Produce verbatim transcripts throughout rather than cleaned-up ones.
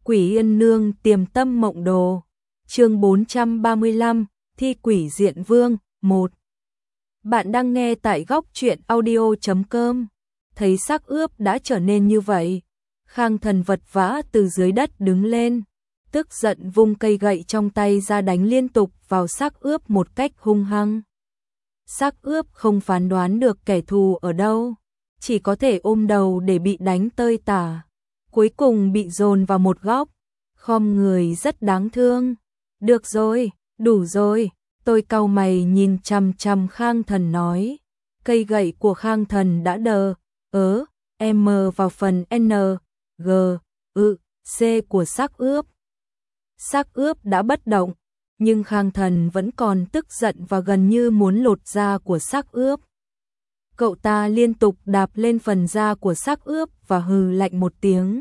Quỷ Yên Nương tiềm tâm mộng đồ. Chương bốn trăm ba mươi lăm, Thi Quỷ Diện Vương, một. Bạn đang nghe tại góc truyện audio chấm com. Thấy xác ướp đã trở nên như vậy, Khang Thần vật vã từ dưới đất đứng lên, tức giận vung cây gậy trong tay ra đánh liên tục vào xác ướp một cách hung hăng. Xác ướp không phán đoán được kẻ thù ở đâu, chỉ có thể ôm đầu để bị đánh tơi tả. Cuối cùng bị dồn vào một góc, khom người rất đáng thương. Được rồi, đủ rồi, tôi cau mày nhìn chằm chằm Khang Thần nói. Cây gậy của Khang Thần đã đờ, ớ, M vào phần N, G, ư, C của xác ướp. Xác ướp đã bất động, nhưng Khang Thần vẫn còn tức giận và gần như muốn lột da của xác ướp. Cậu ta liên tục đạp lên phần da của xác ướp và hừ lạnh một tiếng.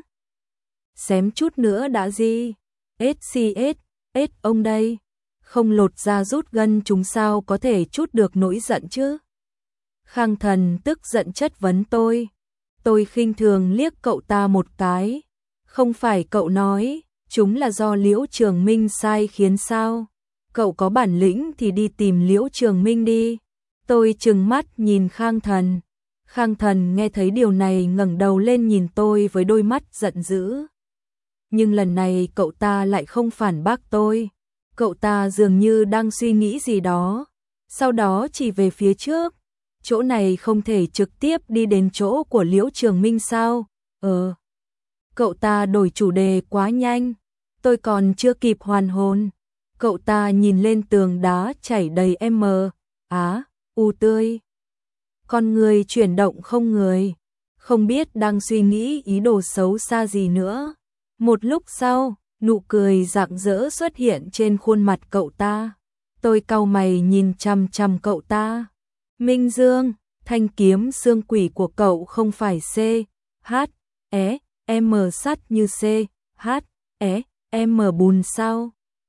Xém chút nữa đã gì? ét xê ét, ét ông đây. Không lột da rút gân chúng sao có thể chút được nỗi giận chứ? Khang Thần tức giận chất vấn tôi. Tôi khinh thường liếc cậu ta một cái. Không phải cậu nói, chúng là do Liễu Trường Minh sai khiến sao? Cậu có bản lĩnh thì đi tìm Liễu Trường Minh đi. Tôi trừng mắt nhìn Khang Thần. Khang Thần nghe thấy điều này ngẩng đầu lên nhìn tôi với đôi mắt giận dữ. Nhưng lần này cậu ta lại không phản bác tôi. Cậu ta dường như đang suy nghĩ gì đó. Sau đó chỉ về phía trước. Chỗ này không thể trực tiếp đi đến chỗ của Liễu Trường Minh sao? Ờ. Cậu ta đổi chủ đề quá nhanh. Tôi còn chưa kịp hoàn hồn. Cậu ta nhìn lên tường đá chảy đầy M, Á, U tươi. Con người chuyển động không người. Không biết đang suy nghĩ ý đồ xấu xa gì nữa. Một lúc sau, nụ cười rạng rỡ xuất hiện trên khuôn mặt cậu ta. Tôi cau mày nhìn chằm chằm cậu ta. Minh Dương, thanh kiếm xương quỷ của cậu không phải C, H, E, M sắt như C, H, E, M bùn sao?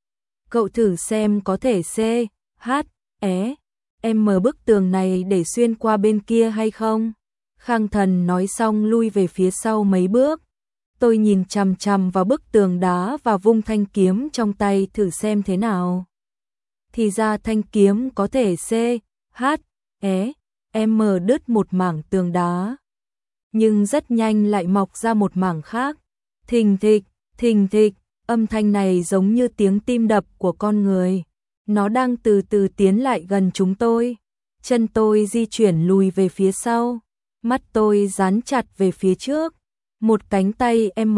Cậu thử xem có thể C, H, E, M bức tường này để xuyên qua bên kia hay không? Khang Thần nói xong lui về phía sau mấy bước. Tôi nhìn chằm chằm vào bức tường đá và vung thanh kiếm trong tay thử xem thế nào. Thì ra thanh kiếm có thể C, H, E, M đứt một mảng tường đá. Nhưng rất nhanh lại mọc ra một mảng khác. Thình thịch, thình thịch, âm thanh này giống như tiếng tim đập của con người. Nó đang từ từ tiến lại gần chúng tôi. Chân tôi di chuyển lùi về phía sau. Mắt tôi dán chặt về phía trước. Một cánh tay M,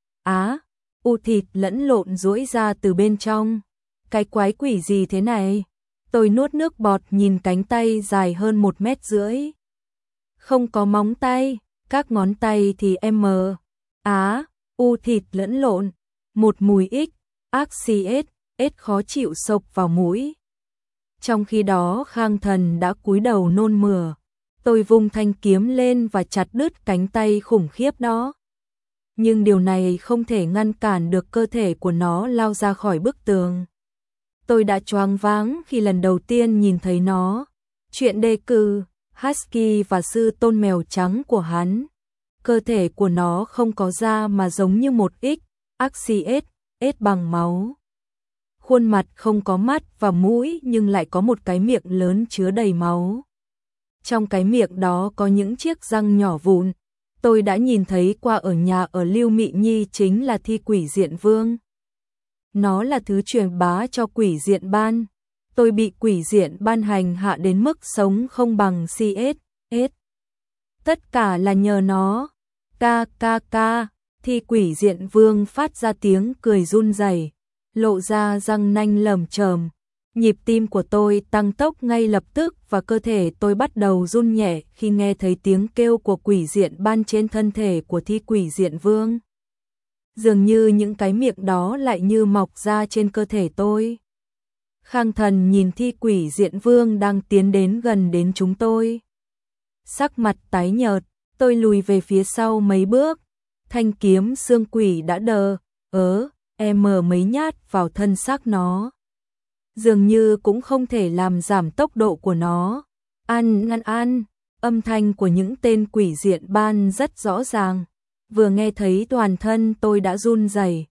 Á, U thịt lẫn lộn duỗi ra từ bên trong. Cái quái quỷ gì thế này? Tôi nuốt nước bọt nhìn cánh tay dài hơn một mét rưỡi. Không có móng tay, các ngón tay thì M, Á, U thịt lẫn lộn. Một mùi X, ác xì ết, ết khó chịu sộc vào mũi. Trong khi đó Khang Thần đã cúi đầu nôn mửa. Tôi vung thanh kiếm lên và chặt đứt cánh tay khủng khiếp đó. Nhưng điều này không thể ngăn cản được cơ thể của nó lao ra khỏi bức tường. Tôi đã choáng váng khi lần đầu tiên nhìn thấy nó. Chuyện đề cử, Husky và sư tôn mèo trắng của hắn. Cơ thể của nó không có da mà giống như một X, Axies, ết bằng máu. Khuôn mặt không có mắt và mũi nhưng lại có một cái miệng lớn chứa đầy máu. Trong cái miệng đó có những chiếc răng nhỏ vụn. Tôi đã nhìn thấy qua ở nhà ở Lưu Mị Nhi chính là Thi Quỷ Diện Vương. Nó là thứ truyền bá cho quỷ diện ban. Tôi bị quỷ diện ban hành hạ đến mức sống không bằng C S, S. Tất cả là nhờ nó. Ca ca ca, Thi Quỷ Diện Vương phát ra tiếng cười run rẩy, lộ ra răng nanh lởm chởm. Nhịp tim của tôi tăng tốc ngay lập tức và cơ thể tôi bắt đầu run nhẹ khi nghe thấy tiếng kêu của quỷ diện ban trên thân thể của Thi Quỷ Diện Vương. Dường như những cái miệng đó lại như mọc ra trên cơ thể tôi. Khang Thần nhìn Thi Quỷ Diện Vương đang tiến đến gần đến chúng tôi. Sắc mặt tái nhợt, tôi lùi về phía sau mấy bước. Thanh kiếm xương quỷ đã đờ, ớ, M mấy nhát vào thân xác nó. Dường như cũng không thể làm giảm tốc độ của nó. Ăn, ăn, ăn, âm thanh của những tên quỷ diện ban rất rõ ràng. Vừa nghe thấy toàn thân tôi đã run rẩy,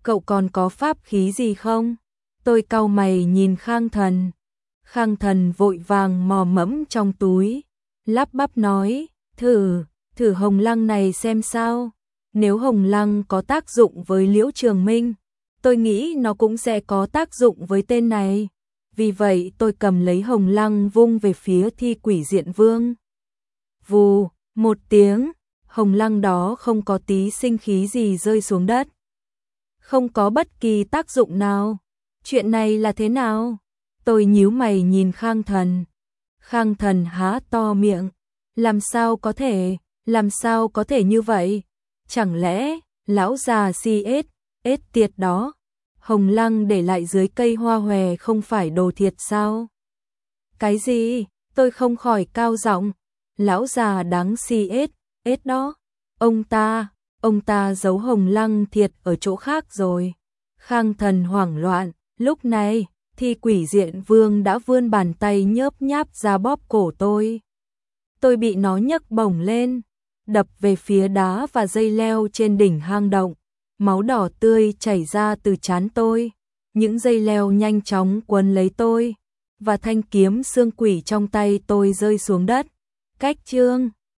cậu còn có pháp khí gì không? Tôi cau mày nhìn Khang Thần. Khang Thần vội vàng mò mẫm trong túi, lắp bắp nói, thử, thử hồng lăng này xem sao. Nếu hồng lăng có tác dụng với Liễu Trường Minh, tôi nghĩ nó cũng sẽ có tác dụng với tên này. Vì vậy tôi cầm lấy hồng lăng vung về phía Thi Quỷ Diện Vương. Vù, một tiếng, hồng lăng đó không có tí sinh khí gì rơi xuống đất. Không có bất kỳ tác dụng nào. Chuyện này là thế nào? Tôi nhíu mày nhìn Khang Thần. Khang Thần há to miệng. Làm sao có thể, làm sao có thể như vậy? Chẳng lẽ, lão già si ết, ết tiệt đó, hồng lăng để lại dưới cây hoa hòe không phải đồ thiệt sao? Cái gì? Tôi không khỏi cao giọng. Lão già đáng si ết, ết đó. Ông ta, ông ta giấu hồng lăng thiệt ở chỗ khác rồi. Khang Thần hoảng loạn. Lúc này, Thi Quỷ Diện Vương đã vươn bàn tay nhớp nháp ra bóp cổ tôi. Tôi bị nó nhấc bổng lên, đập về phía đá và dây leo trên đỉnh hang động. Máu đỏ tươi chảy ra từ trán tôi. Những dây leo nhanh chóng quấn lấy tôi, và thanh kiếm xương quỷ trong tay tôi rơi xuống đất. Cách chương